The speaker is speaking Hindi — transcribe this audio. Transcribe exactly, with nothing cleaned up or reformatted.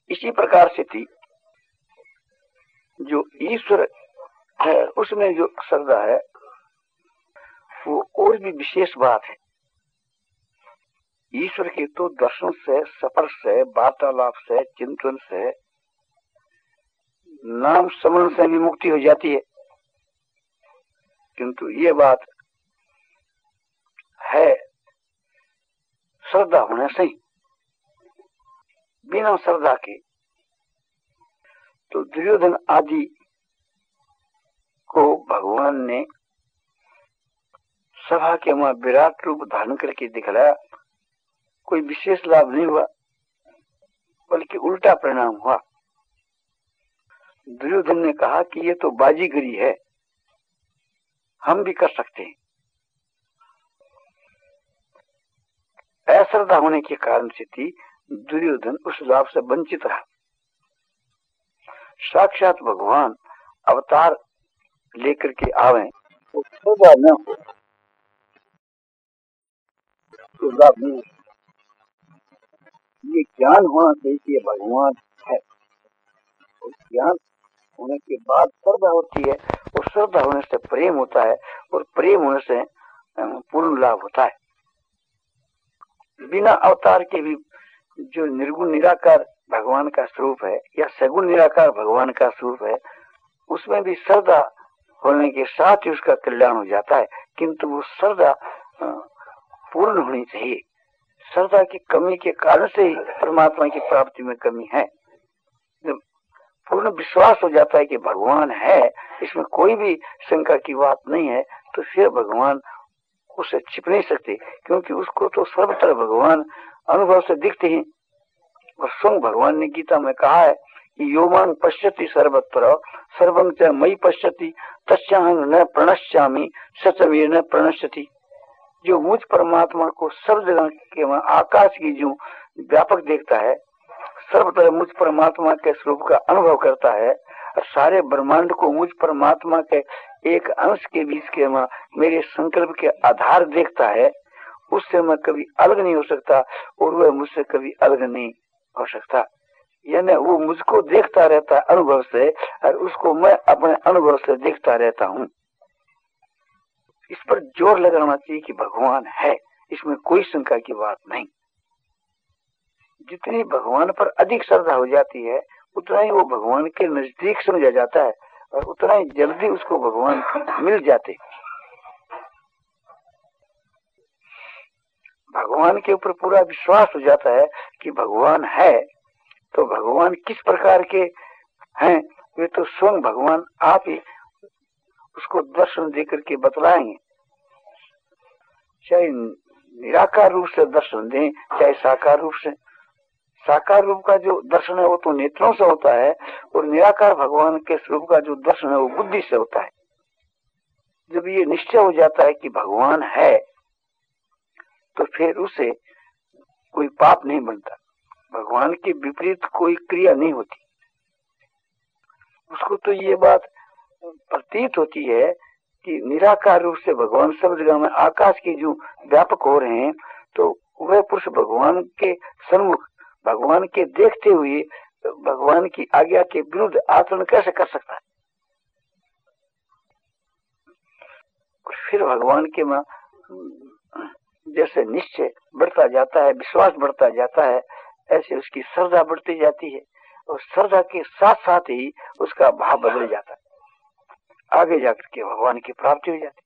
इसी प्रकार से थी जो ईश्वर है उसमें जो श्रद्धा है वो और भी विशेष बात है। ईश्वर के तो दर्शन से, स्पर्श से, वार्तालाप से, चिंतन से, नाम स्मरण से भी मुक्ति हो जाती है, किंतु ये बात है श्रद्धा होने से। बिना श्रद्धा के तो दुर्योधन आदि को भगवान ने सभा के वहां विराट रूप धारण करके दिखलाया, कोई विशेष लाभ नहीं हुआ, बल्कि उल्टा परिणाम हुआ। दुर्योधन ने कहा कि ये तो बाजीगरी है, हम भी कर सकते हैं। अश्रद्धा होने के कारण से थी दुर्योधन उस लाभ से वंचित रहा। साक्षात भगवान अवतार लेकर के आवे तो श्रद्धा न हो तो लाभ नहीं। ये ज्ञान होना चाहिए कि भगवान है, और ज्ञान होने के बाद श्रद्धा होती है, और श्रद्धा होने से प्रेम होता है, और प्रेम होने से पूर्ण लाभ होता है। बिना अवतार के भी जो निर्गुण निराकार भगवान का स्वरूप है या सगुण निराकार भगवान का स्वरूप है, उसमें भी श्रद्धा होने के साथ ही उसका कल्याण हो जाता है, किंतु वो श्रद्धा पूर्ण होनी चाहिए। श्रद्धा की कमी के कारण से ही परमात्मा की प्राप्ति में कमी है। जब पूर्ण विश्वास हो जाता है कि भगवान है, इसमें कोई भी शंका की बात नहीं है, तो फिर भगवान उसे छिप नहीं सकते, क्योंकि उसको तो सर्वत्र भगवान अनुभव से दिखते हैं। और स्वयं भगवान ने गीता में कहा है कि यो मां पश्यति सर्वत्र सर्वं च मयि पश्यति तस्याहं न प्रणश्यामि स च मे न प्रणश्यति। जो मुझ परमात्मा को सब जगह के आकाश की जो व्यापक देखता है, सर्वत्र मुझ परमात्मा के स्वरूप का अनुभव करता है, और सारे ब्रह्मांड को मुझ परमात्मा के एक अंश के बीच के मेरे संकल्प के आधार देखता है, उससे मैं कभी अलग नहीं हो सकता, और वह मुझसे कभी अलग नहीं हो सकता। यानी वो मुझको देखता रहता है अनुभव से, और उसको मैं अपने अनुभव से देखता रहता हूँ। इस पर जोर लगाना चाहिए कि भगवान है, इसमें कोई शंका की बात नहीं। जितनी भगवान पर अधिक श्रद्धा हो जाती है, उतना ही वो भगवान के नजदीक समझा जाता है, और उतना ही जल्दी उसको भगवान मिल जाते। भगवान के ऊपर पूरा विश्वास हो जाता है कि भगवान है, तो भगवान किस प्रकार के हैं वे तो स्वयं भगवान आप ही उसको दर्शन देकर के बतलाएंगे। चाहे निराकार रूप से दर्शन दें, चाहे साकार रूप से। साकार रूप का जो दर्शन है वो तो नेत्रों से होता है, और निराकार भगवान के स्वरूप का जो दर्शन है वो बुद्धि से होता है। जब ये निश्चय हो जाता है कि भगवान है, तो फिर उसे कोई पाप नहीं बनता, भगवान के विपरीत कोई क्रिया नहीं होती। उसको तो ये बात प्रतीत होती है कि निराकार रूप से भगवान सब जगह में आकाश की जो व्यापक हो रहे हैं, तो वह पुरुष भगवान के सन्मुख भगवान के देखते हुए भगवान की आज्ञा के विरुद्ध आचरण कैसे कर सकता है। फिर भगवान के में जैसे निश्चय बढ़ता जाता है, विश्वास बढ़ता जाता है, ऐसे उसकी श्रद्धा बढ़ती जाती है, और श्रद्धा के साथ साथ ही उसका भाव बदल जाता है। आगे जाकर के भगवान की प्राप्ति हो जाती है।